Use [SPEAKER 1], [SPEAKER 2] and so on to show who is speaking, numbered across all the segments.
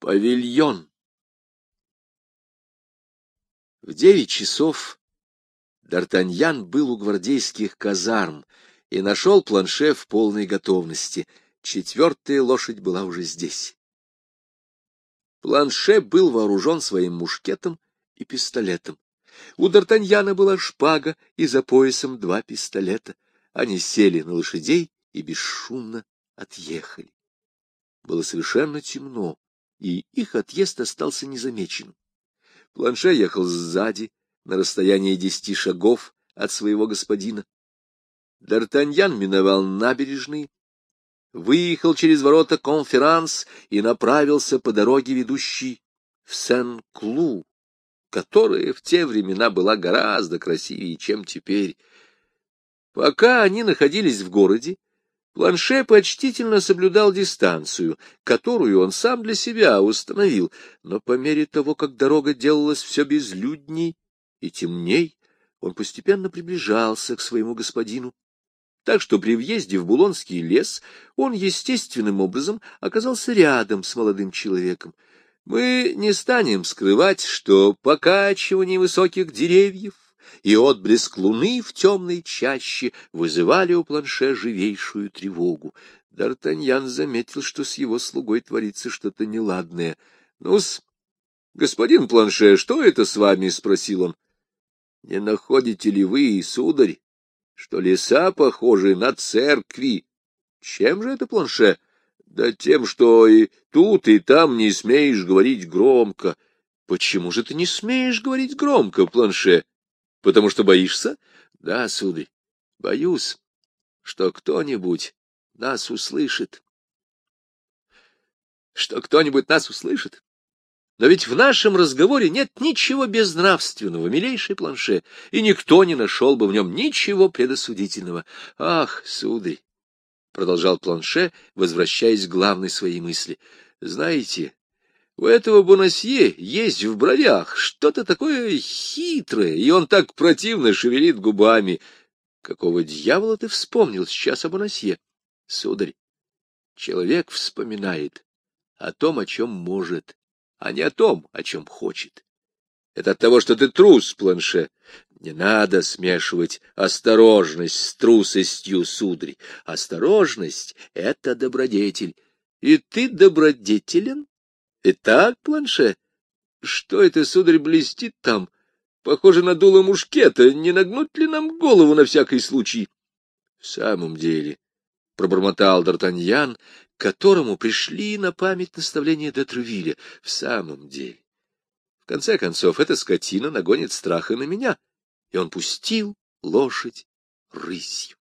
[SPEAKER 1] Павильон. В 9 часов Д'Артаньян был у гвардейских казарм и нашел Планше в полной готовности. 4-я лошадь была уже здесь. Планше был вооружен своим мушкетом и пистолетом. У Д'Артаньяна была шпага и за поясом 2 пистолета. Они сели на лошадей и бесшумно отъехали. Было совершенно темно, и их отъезд остался незамеченным. Планше ехал сзади, на расстоянии 10 шагов от своего господина. Д'Артаньян миновал набережные, выехал через ворота Конферанс и направился по дороге, ведущей в Сен-Клу, которая в те времена была гораздо красивее, чем теперь. Пока они находились в городе, Планше почтительно соблюдал дистанцию, которую он сам для себя установил, но по мере того, как дорога делалась все безлюдней и темней, он постепенно приближался к своему господину, так что при въезде в Булонский лес он естественным образом оказался рядом с молодым человеком. Мы не станем скрывать, что покачивание высоких деревьев и отблеск луны в темной чаще вызывали у Планше живейшую тревогу. Д'Артаньян заметил, что с его слугой творится что-то неладное. — Ну-с, господин Планше, что это с вами? — спросил он. — Не находите ли вы, сударь, что леса похожи на церкви? — Чем же это, Планше? — Да тем, что и тут, и там не смеешь говорить громко. — Почему же ты не смеешь говорить громко, Планше? — Потому что боишься? — Да, сударь, боюсь, что кто-нибудь нас услышит. — Что кто-нибудь нас услышит? Но ведь в нашем разговоре нет ничего безнравственного, милейший Планше, и никто не нашел бы в нем ничего предосудительного. — Ах, сударь, — продолжал Планше, возвращаясь к главной своей мысли, — знаете, у этого Бонасье есть в бровях что-то такое хитрое, и он так противно шевелит губами. Какого дьявола ты вспомнил сейчас о Бонасье? Сударь, человек вспоминает о том, о чем может, а не о том, о чем хочет. Это от того, что ты трус, Планше. Не надо смешивать осторожность с трусостью, сударь. Осторожность — это добродетель. И ты добродетелен? Итак, Планше, что это, сударь, блестит там? Похоже на дуло мушкета. Не нагнуть ли нам голову на всякий случай? — В самом деле, — пробормотал Д'Артаньян, которому пришли на память наставления де Тревилля. — В самом деле. В конце концов, эта скотина нагонит страха на меня. И он пустил лошадь рысью.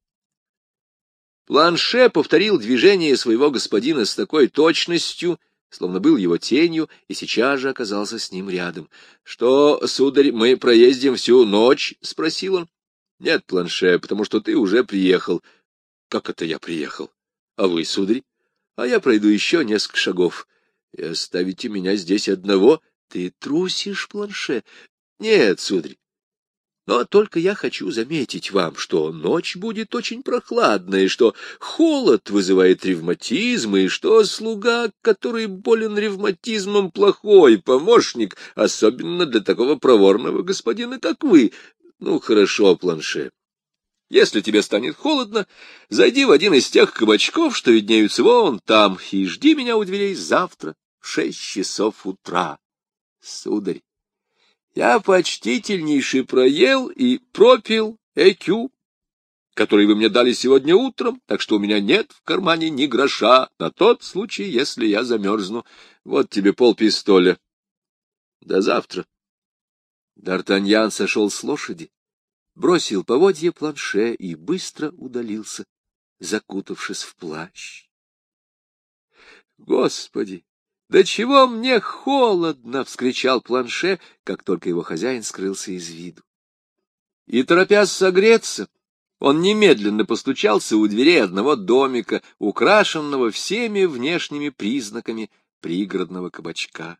[SPEAKER 1] Планше повторил движение своего господина с такой точностью, словно был его тенью, и сейчас же оказался с ним рядом. — Что, сударь, мы проездим всю ночь? — спросил он. — Нет, Планше, потому что ты уже приехал. — Как это я приехал? — А вы, сударь? — А я пройду еще несколько шагов. — И оставите меня здесь одного? — Ты трусишь, Планше? — Нет, сударь. Но только я хочу заметить вам, что ночь будет очень прохладная, что холод вызывает ревматизм, и что слуга, который болен ревматизмом, плохой помощник, особенно для такого проворного господина, как вы. Ну, хорошо, Планше. Если тебе станет холодно, зайди в один из тех кабачков, что виднеются вон там, и жди меня у дверей завтра в 6 часов утра. Сударь, я почтительнейше проел и пропил ЭКЮ, который вы мне дали сегодня утром, так что у меня нет в кармане ни гроша на тот случай, если я замерзну. Вот тебе полпистоля. До завтра. Д'Артаньян сошел с лошади, бросил поводья Планше и быстро удалился, закутавшись в плащ. Господи! «Да чего мне холодно!» — вскричал Планше, как только его хозяин скрылся из виду. И, торопясь согреться, он немедленно постучался у дверей одного домика, украшенного всеми внешними признаками пригородного кабачка.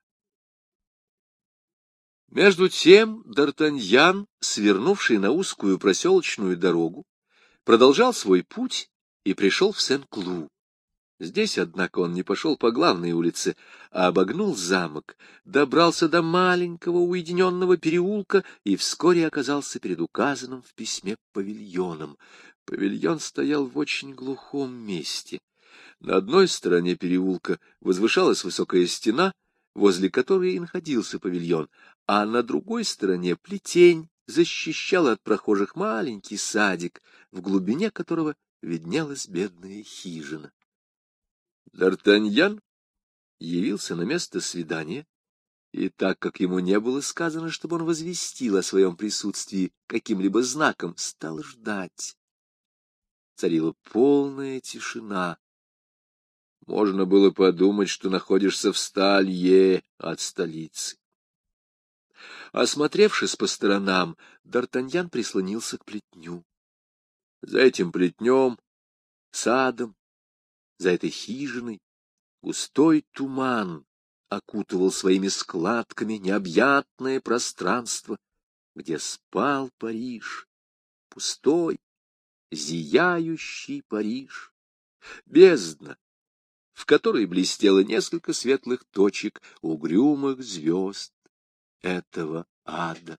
[SPEAKER 1] Между тем Д'Артаньян, свернувший на узкую проселочную дорогу, продолжал свой путь и пришел в Сен-Клу. Здесь, однако, он не пошел по главной улице, а обогнул замок, добрался до маленького уединенного переулка и вскоре оказался перед указанным в письме павильоном. Павильон стоял в очень глухом месте. На одной стороне переулка возвышалась высокая стена, возле которой и находился павильон, а на другой стороне плетень защищала от прохожих маленький садик, в глубине которого виднелась бедная хижина. Д'Артаньян явился на место свидания, и так как ему не было сказано, чтобы он возвестил о своем присутствии каким-либо знаком, стал ждать. Царила полная тишина. Можно было подумать, что находишься в 100 лье от столицы. Осмотревшись по сторонам, Д'Артаньян прислонился к плетню. За этим плетнем, садом, за этой хижиной густой туман окутывал своими складками необъятное пространство, где спал Париж, пустой, зияющий Париж, бездна, в которой блестело несколько светлых точек угрюмых звезд этого ада.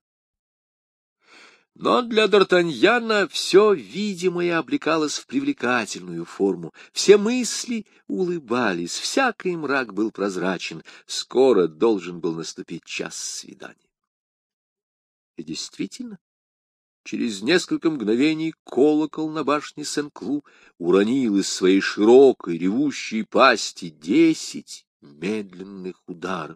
[SPEAKER 1] Но для Д'Артаньяна все видимое облекалось в привлекательную форму, все мысли улыбались, всякий мрак был прозрачен, скоро должен был наступить час свидания. И действительно, через несколько мгновений колокол на башне Сен-Клу уронил из своей широкой ревущей пасти 10 медленных ударов.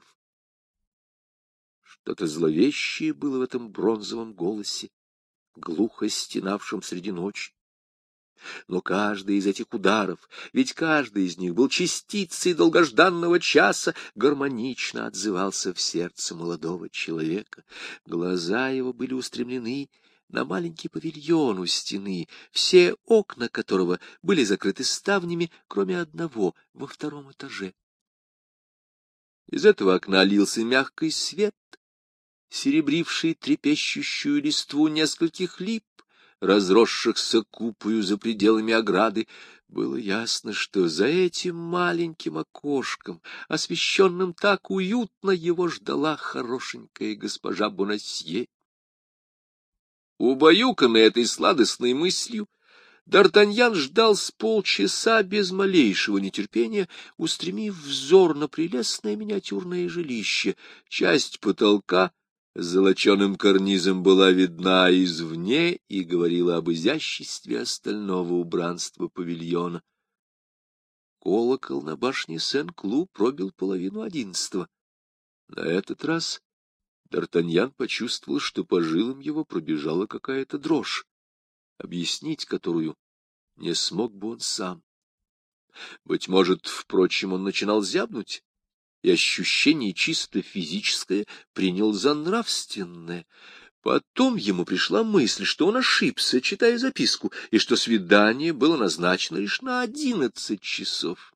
[SPEAKER 1] Что-то зловещее было в этом бронзовом голосе, глухо стенавшим среди ночи. Но каждый из этих ударов, ведь каждый из них был частицей долгожданного часа, гармонично отзывался в сердце молодого человека. Глаза его были устремлены на маленький павильон у стены, все окна которого были закрыты ставнями, кроме одного, во 2-м этаже. Из этого окна лился мягкий свет, серебривший трепещущую листву нескольких лип, разросшихся купою за пределами ограды. Было ясно, что за этим маленьким окошком, освещенным так уютно, его ждала хорошенькая госпожа Бонасье. Убаюканный этой сладостной мыслью, Д'Артаньян ждал с полчаса без малейшего нетерпения, устремив взор на прелестное миниатюрное жилище. Часть потолка с золоченым карнизом была видна извне и говорила об изяществе остального убранства павильона. Колокол на башне Сен-Клу пробил 10:30. На этот раз Д'Артаньян почувствовал, что по жилам его пробежала какая-то дрожь, объяснить которую не смог бы он сам. Быть может, впрочем, он начинал зябнуть, и ощущение чисто физическое принял за нравственное. Потом ему пришла мысль, что он ошибся, читая записку, и что свидание было назначено лишь на 11 часов.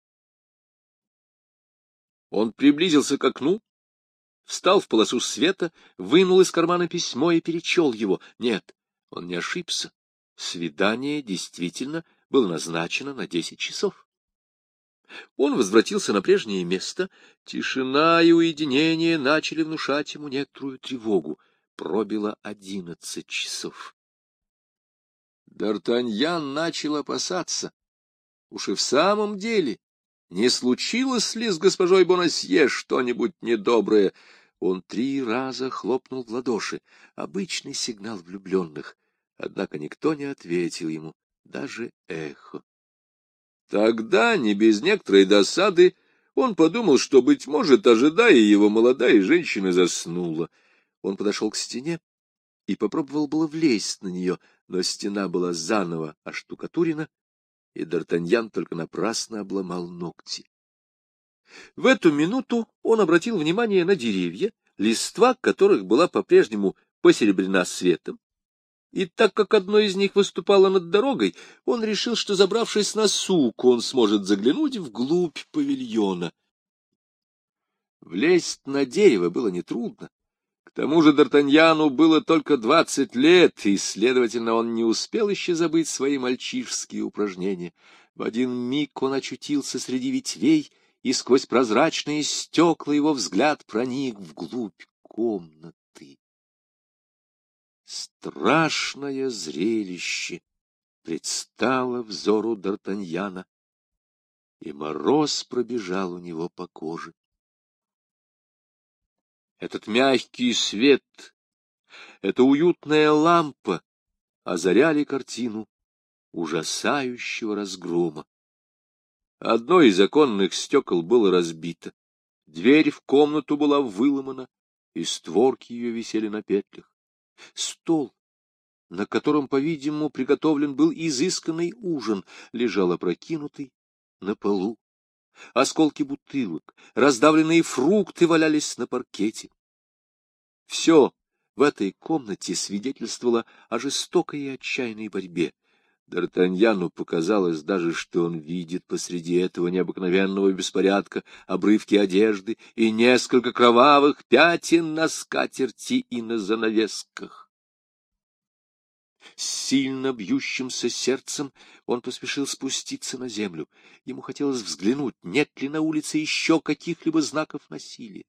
[SPEAKER 1] Он приблизился к окну, встал в полосу света, вынул из кармана письмо и перечел его. Нет, он не ошибся. Свидание действительно было назначено на 10 часов. Он возвратился на прежнее место. Тишина и уединение начали внушать ему некоторую тревогу. Пробило 11 часов. Д'Артаньян начал опасаться. Уж и в самом деле, не случилось ли с госпожой Бонасье что-нибудь недоброе? Он 3 раза хлопнул в ладоши, обычный сигнал влюбленных. Однако никто не ответил ему, даже эхо. Тогда, не без некоторой досады, он подумал, что, быть может, ожидая его, молодая женщина заснула. Он подошел к стене и попробовал было влезть на нее, но стена была заново оштукатурена, и Д'Артаньян только напрасно обломал ногти. В эту минуту он обратил внимание на деревья, листва которых была по-прежнему посеребрена светом. И так как одно из них выступало над дорогой, он решил, что, забравшись на сук, он сможет заглянуть вглубь павильона. Влезть на дерево было нетрудно. К тому же Д'Артаньяну было только 20 лет, и, следовательно, он не успел еще забыть свои мальчишеские упражнения. В один миг он очутился среди ветвей, и сквозь прозрачные стекла его взгляд проник вглубь комнаты. Страшное зрелище предстало взору Д'Артаньяна, и мороз пробежал у него по коже. Этот мягкий свет, эта уютная лампа озаряли картину ужасающего разгрома. Одно из оконных стекол было разбито, дверь в комнату была выломана, и створки ее висели на петлях. Стол, на котором, по-видимому, приготовлен был изысканный ужин, лежал опрокинутый на полу. Осколки бутылок, раздавленные фрукты валялись на паркете. Все в этой комнате свидетельствовало о жестокой и отчаянной борьбе. Д'Артаньяну показалось даже, что он видит посреди этого необыкновенного беспорядка обрывки одежды и несколько кровавых пятен на скатерти и на занавесках. С сильно бьющимся сердцем он поспешил спуститься на землю. Ему хотелось взглянуть, нет ли на улице еще каких-либо знаков насилия.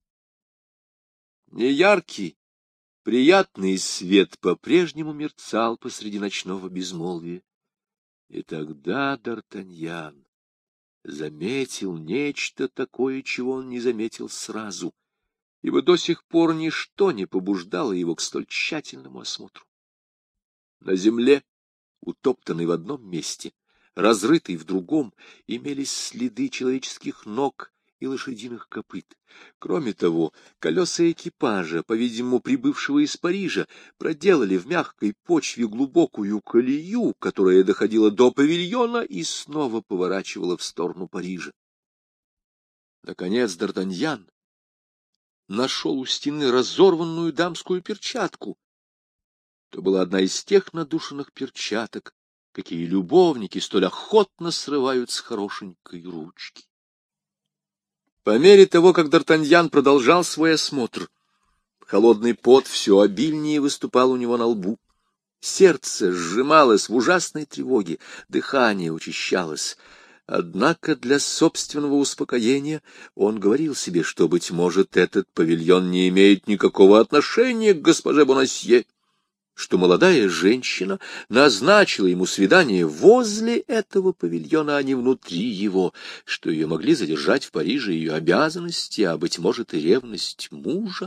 [SPEAKER 1] Неяркий, приятный свет по-прежнему мерцал посреди ночного безмолвия. И тогда Д'Артаньян заметил нечто такое, чего он не заметил сразу, ибо до сих пор ничто не побуждало его к столь тщательному осмотру. На земле, утоптанной в одном месте, разрытой в другом, имелись следы человеческих ног и лошадиных копыт. Кроме того, колеса экипажа, по-видимому, прибывшего из Парижа, проделали в мягкой почве глубокую колею, которая доходила до павильона и снова поворачивала в сторону Парижа. Наконец Д'Артаньян нашел у стены разорванную дамскую перчатку. То была одна из тех надушенных перчаток, какие любовники столь охотно срывают с хорошенькой ручки. По мере того, как Д'Артаньян продолжал свой осмотр, холодный пот все обильнее выступал у него на лбу. Сердце сжималось в ужасной тревоге, дыхание учащалось. Однако для собственного успокоения он говорил себе, что, быть может, этот павильон не имеет никакого отношения к госпоже Бонасье, что молодая женщина назначила ему свидание возле этого павильона, а не внутри его, что ее могли задержать в Париже ее обязанности, а, быть может, и ревность мужа.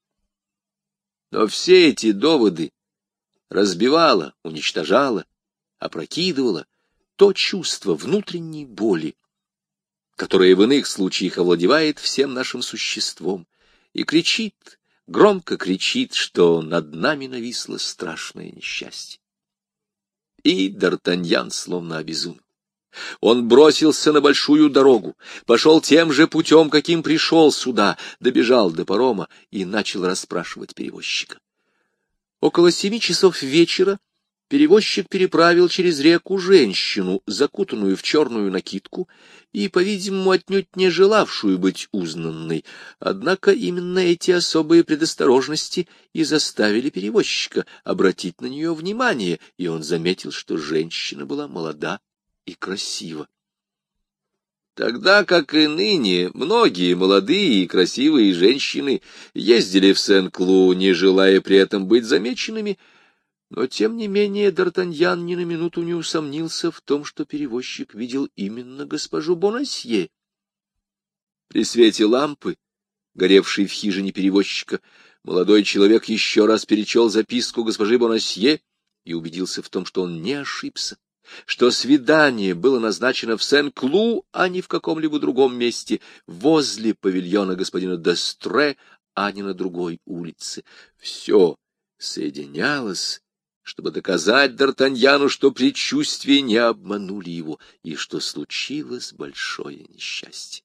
[SPEAKER 1] Но все эти доводы разбивало, уничтожало, опрокидывало то чувство внутренней боли, которое в иных случаях овладевает всем нашим существом и кричит, громко кричит, что над нами нависло страшное несчастье. И Д'Артаньян словно обезумел. Он бросился на большую дорогу, пошел тем же путем, каким пришел сюда, добежал до парома и начал расспрашивать перевозчика. Около 7 часов вечера перевозчик переправил через реку женщину, закутанную в черную накидку и, по-видимому, отнюдь не желавшую быть узнанной. Однако именно эти особые предосторожности и заставили перевозчика обратить на нее внимание, и он заметил, что женщина была молода и красива. Тогда, как и ныне, многие молодые и красивые женщины ездили в Сен-Клу, не желая при этом быть замеченными, но, тем не менее, Д'Артаньян ни на минуту не усомнился в том, что перевозчик видел именно госпожу Бонасье. При свете лампы, горевшей в хижине перевозчика, молодой человек еще раз перечел записку госпожи Бонасье и убедился в том, что он не ошибся, что свидание было назначено в Сен-Клу, а не в каком-либо другом месте, возле павильона господина Д'Эстре, а не на другой улице. Все соединялось, чтобы доказать Д'Артаньяну, что предчувствия не обманули его, и что случилось большое несчастье.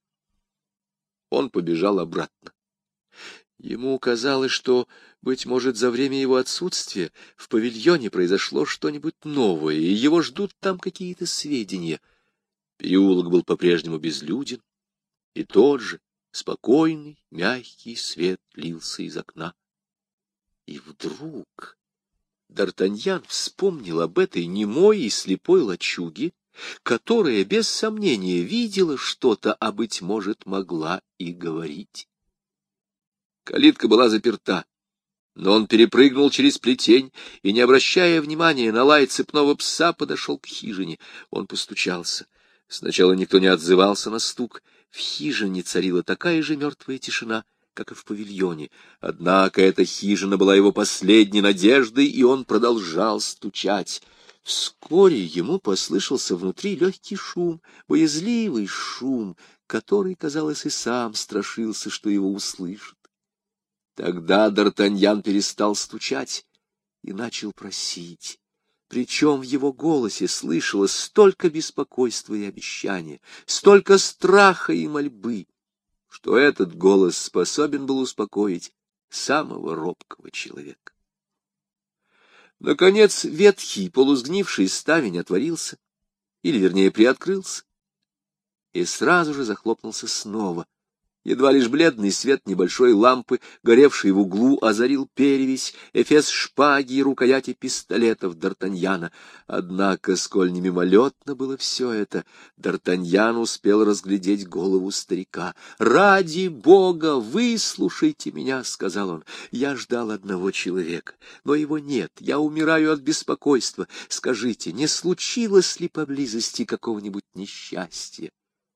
[SPEAKER 1] Он побежал обратно. Ему казалось, что, быть может, за время его отсутствия в павильоне произошло что-нибудь новое, и его ждут там какие-то сведения. Переулок был по-прежнему безлюден, и тот же спокойный, мягкий свет лился из окна. И вдруг Д'Артаньян вспомнил об этой немой и слепой лачуге, которая без сомнения видела что-то, а, быть может, могла и говорить. Калитка была заперта, но он перепрыгнул через плетень и, не обращая внимания на лай цепного пса, подошел к хижине. Он постучался. Сначала никто не отзывался на стук. В хижине царила такая же мертвая тишина, как и в павильоне. Однако эта хижина была его последней надеждой, и он продолжал стучать. Вскоре ему послышался внутри легкий шум, боязливый шум, который, казалось, и сам страшился, что его услышат. Тогда Д'Артаньян перестал стучать и начал просить. Причем в его голосе слышалось столько беспокойства и обещания, столько страха и мольбы, что этот голос способен был успокоить самого робкого человека. Наконец ветхий, полусгнивший ставень отворился, или, вернее, приоткрылся, и сразу же захлопнулся снова. Едва лишь бледный свет небольшой лампы, горевшей в углу, озарил перевязь, эфес шпаги и рукояти пистолетов Д'Артаньяна. Однако, сколь не мимолетно было все это, Д'Артаньян успел разглядеть голову старика. «Ради Бога, выслушайте меня!» — сказал он. «Я ждал одного человека, но его нет. Я умираю от беспокойства. Скажите, не случилось ли поблизости какого-нибудь несчастья?»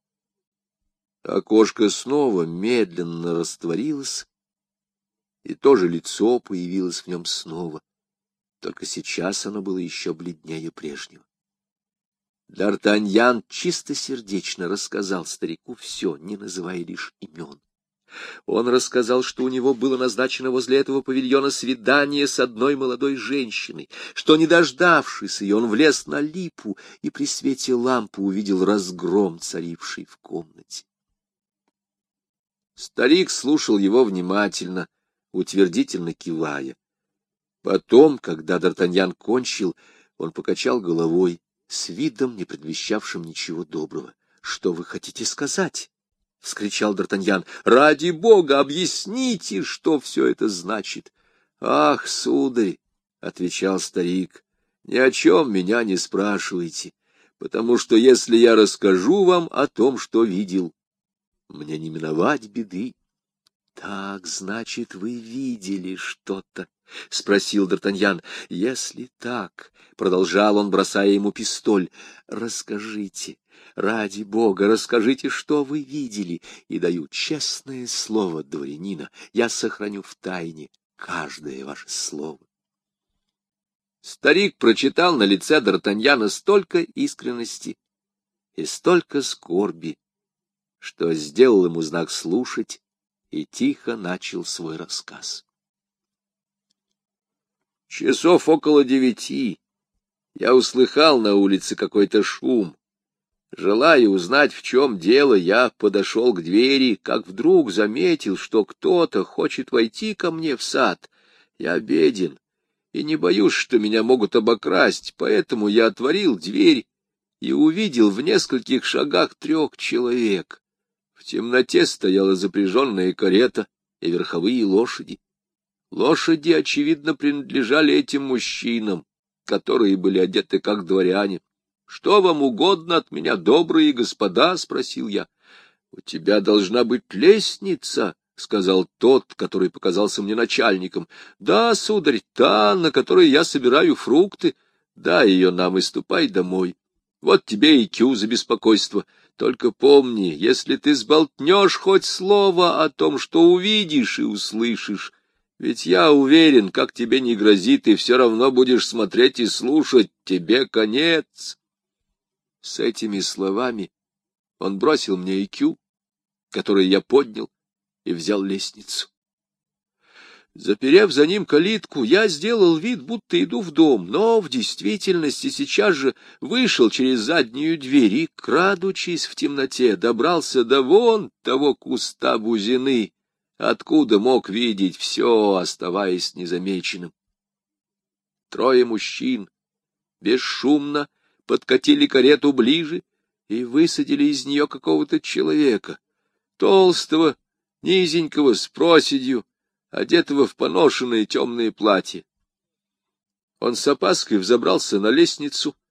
[SPEAKER 1] Окошко снова медленно растворилось, и то же лицо появилось в нем снова, только сейчас оно было еще бледнее прежнего. Д'Артаньян чистосердечно рассказал старику все, не называя лишь имен. Он рассказал, что у него было назначено возле этого павильона свидание с одной молодой женщиной, что, не дождавшись ее, он влез на липу и при свете лампы увидел разгром, царивший в комнате. Старик слушал его внимательно, утвердительно кивая. Потом, когда Д'Артаньян кончил, он покачал головой с видом, не предвещавшим ничего доброго. — Что вы хотите сказать? — вскричал Д'Артаньян. — Ради Бога, объясните, что все это значит. — Ах, сударь, — отвечал старик, — ни о чем меня не спрашивайте, потому что если я расскажу вам о том, что видел, мне не миновать беды. — Так, значит, вы видели что-то? — спросил Д'Артаньян. — Если так, — продолжал он, бросая ему пистоль, — расскажите, ради Бога, расскажите, что вы видели, и даю честное слово дворянина, я сохраню в тайне каждое ваше слово. Старик прочитал на лице Д'Артаньяна столько искренности и столько скорби, что сделал ему знак слушать и тихо начал свой рассказ. Часов около 9 я услыхал на улице какой-то шум. Желая узнать, в чем дело, я подошел к двери, как вдруг заметил, что кто-то хочет войти ко мне в сад. Я беден и не боюсь, что меня могут обокрасть, поэтому я отворил дверь и увидел в нескольких шагах 3 человек. В темноте стояла запряженная карета и верховые лошади. Лошади, очевидно, принадлежали этим мужчинам, которые были одеты как дворяне. — Что вам угодно от меня, добрые господа? — спросил я. — У тебя должна быть лестница, — сказал тот, который показался мне начальником. — Да, сударь, та, на которой я собираю фрукты. Дай ее нам и ступай домой. Вот тебе и кью за беспокойство. Только помни, если ты сболтнешь хоть слово о том, что увидишь и услышишь, ведь я уверен, как тебе не грозит, ты все равно будешь смотреть и слушать, тебе конец. С этими словами он бросил мне икю, который я поднял, и взял лестницу. Заперев за ним калитку, я сделал вид, будто иду в дом, но в действительности сейчас же вышел через заднюю дверь и, крадучись в темноте, добрался до вон того куста бузины, откуда мог видеть все, оставаясь незамеченным. 3 мужчин бесшумно подкатили карету ближе и высадили из нее какого-то человека, толстого, низенького, с проседью, одетого в поношенное темное платье. Он с опаской взобрался на лестницу,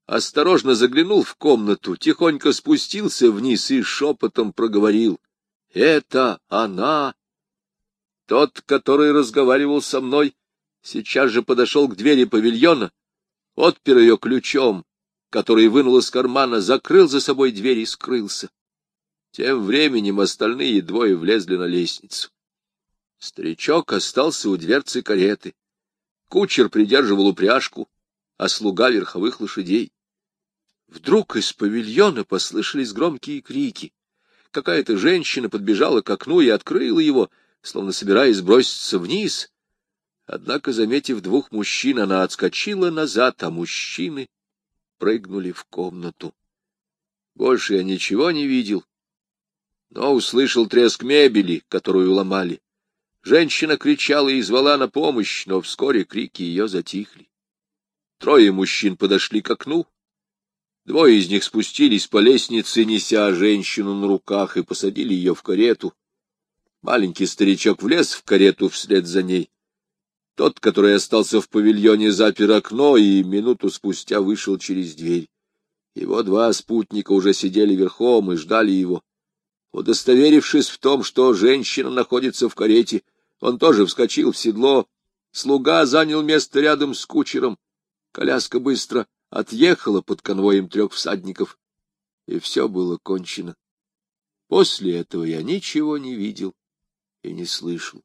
[SPEAKER 1] осторожно заглянул в комнату, тихонько спустился вниз и шепотом проговорил: «Это она!» Тот, который разговаривал со мной, сейчас же подошел к двери павильона, отпер ее ключом, который вынул из кармана, закрыл за собой дверь и скрылся. Тем временем остальные двое влезли на лестницу. Старичок остался у дверцы кареты. Кучер придерживал упряжку, а слуга — верховых лошадей. Вдруг из павильона послышались громкие крики. Какая-то женщина подбежала к окну и открыла его, словно собираясь броситься вниз. Однако, заметив двух мужчин, она отскочила назад, а мужчины прыгнули в комнату. Больше я ничего не видел, но услышал треск мебели, которую ломали. Женщина кричала и звала на помощь, но вскоре крики ее затихли. Трое мужчин подошли к окну. Двое из них спустились по лестнице, неся женщину на руках, и посадили ее в карету. Маленький старичок влез в карету вслед за ней. Тот, который остался в павильоне, запер окно и минуту спустя вышел через дверь. Его два спутника уже сидели верхом и ждали его. Удостоверившись в том, что женщина находится в карете, он тоже вскочил в седло. Слуга занял место рядом с кучером. Коляска быстро отъехала под конвоем 3 всадников, и все было кончено. После этого я ничего не видел и не слышал.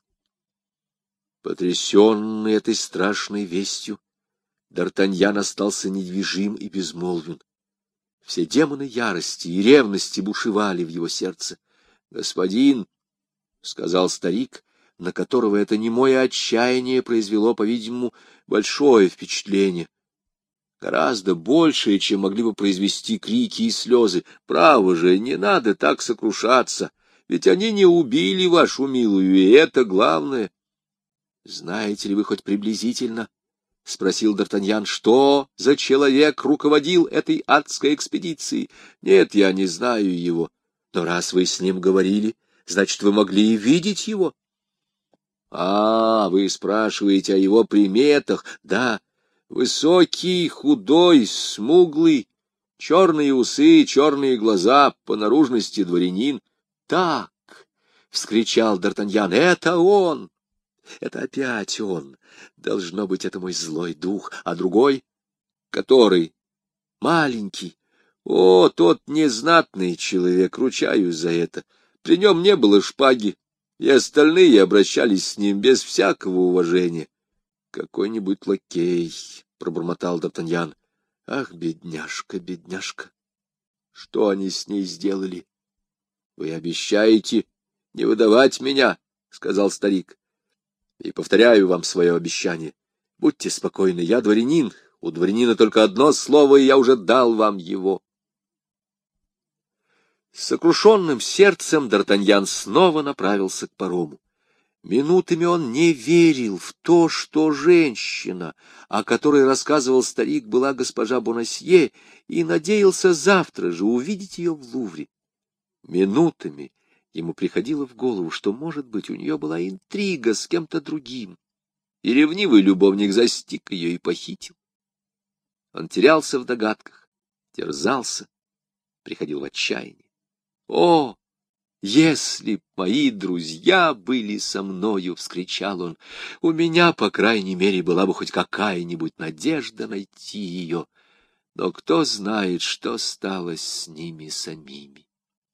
[SPEAKER 1] Потрясенный этой страшной вестью, Д'Артаньян остался недвижим и безмолвен. Все демоны ярости и ревности бушевали в его сердце. — Господин, — сказал старик, на которого это немое отчаяние произвело, по-видимому, большое впечатление, гораздо большее, чем могли бы произвести крики и слезы. — Право же, не надо так сокрушаться, ведь они не убили вашу милую, и это главное. — Знаете ли вы хоть приблизительно, — спросил Д'Артаньян, — что за человек руководил этой адской экспедицией? — Нет, я не знаю его. Но раз вы с ним говорили, значит, вы могли и видеть его. — А, вы спрашиваете о его приметах? Да, высокий, худой, смуглый, черные усы, черные глаза, по наружности дворянин. — Так, — вскричал Д'Артаньян, — это он! Это опять он. Должно быть, это мой злой дух. А другой? Который? Маленький. О, тот незнатный человек, ручаюсь за это. При нем не было шпаги, и остальные обращались с ним без всякого уважения. Какой-нибудь лакей, — пробормотал Д'Артаньян. Ах, бедняжка, бедняжка! Что они с ней сделали? — Вы обещаете не выдавать меня, — сказал старик. И повторяю вам свое обещание. Будьте спокойны, я дворянин. У дворянина только одно слово, и я уже дал вам его. С сокрушенным сердцем Д'Артаньян снова направился к парому. Минутами он не верил в то, что женщина, о которой рассказывал старик, была госпожа Бонасье, и надеялся завтра же увидеть ее в Лувре. Минутами ему приходило в голову, что, может быть, у нее была интрига с кем-то другим, и ревнивый любовник застиг ее и похитил. Он терялся в догадках, терзался, приходил в отчаяние. «О, если б мои друзья были со мною!» — вскричал он. «У меня, по крайней мере, была бы хоть какая-нибудь надежда найти ее. Но кто знает, что стало с ними самими».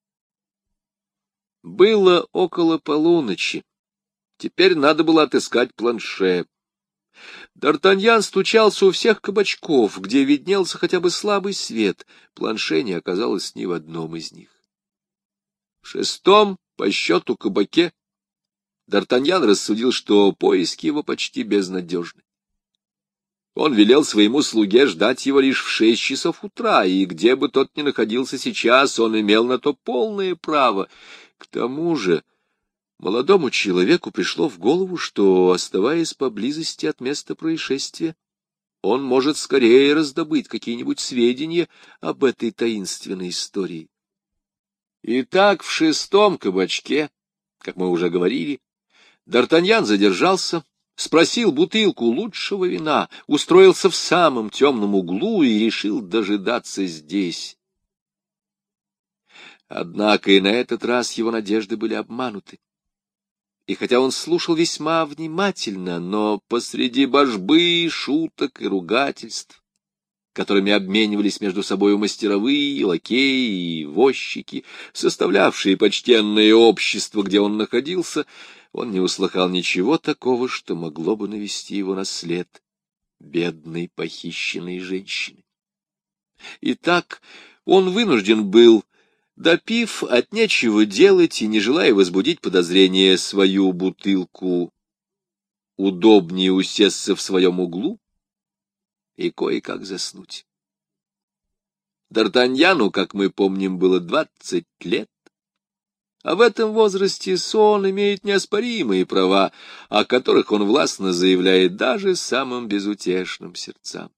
[SPEAKER 1] Было около полуночи. Теперь надо было отыскать планше. Д'Артаньян стучался у всех кабачков, где виднелся хотя бы слабый свет. Планше не оказалось ни в одном из них. В 6-м по счету кабаке Д'Артаньян рассудил, что поиски его почти безнадежны. Он велел своему слуге ждать его лишь в 6 часов утра, и где бы тот ни находился сейчас, он имел на то полное право. К тому же молодому человеку пришло в голову, что, оставаясь поблизости от места происшествия, он может скорее раздобыть какие-нибудь сведения об этой таинственной истории. Итак, в 6-м кабачке, как мы уже говорили, Д'Артаньян задержался, спросил бутылку лучшего вина, устроился в самом темном углу и решил дожидаться здесь. Однако и на этот раз его надежды были обмануты. И хотя он слушал весьма внимательно, но посреди божбы, шуток и ругательств, которыми обменивались между собою мастеровые, лакеи и возчики, составлявшие почтенное общество, где он находился, он не услыхал ничего такого, что могло бы навести его на след бедной похищенной женщины. Итак, он вынужден был, допив от нечего делать и не желая возбудить подозрения, свою бутылку, удобнее усесться в своем углу и кое-как заснуть. Д'Артаньяну, как мы помним, было 20 лет, а в этом возрасте сон имеет неоспоримые права, о которых он властно заявляет даже самым безутешным сердцам.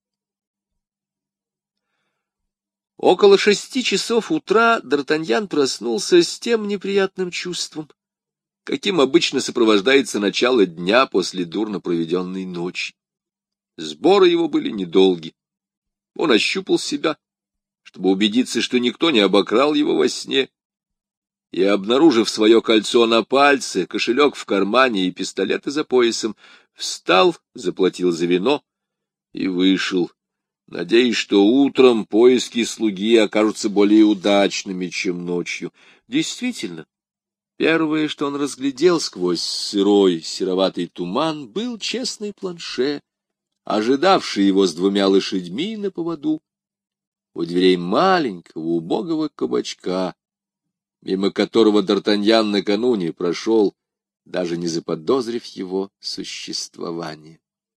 [SPEAKER 1] Около 6 часов утра Д'Артаньян проснулся с тем неприятным чувством, каким обычно сопровождается начало дня после дурно проведенной ночи. Сборы его были недолги. Он ощупал себя, чтобы убедиться, что никто не обокрал его во сне, и, обнаружив свое кольцо на пальце, кошелек в кармане и пистолеты за поясом, встал, заплатил за вино и вышел, надеясь, что утром поиски слуги окажутся более удачными, чем ночью. Действительно, первое, что он разглядел сквозь сырой сероватый туман, был честный планше, ожидавший его с 2 лошадьми на поводу у дверей маленького убогого кабачка, мимо которого Д'Артаньян накануне прошел, даже не заподозрив его существование.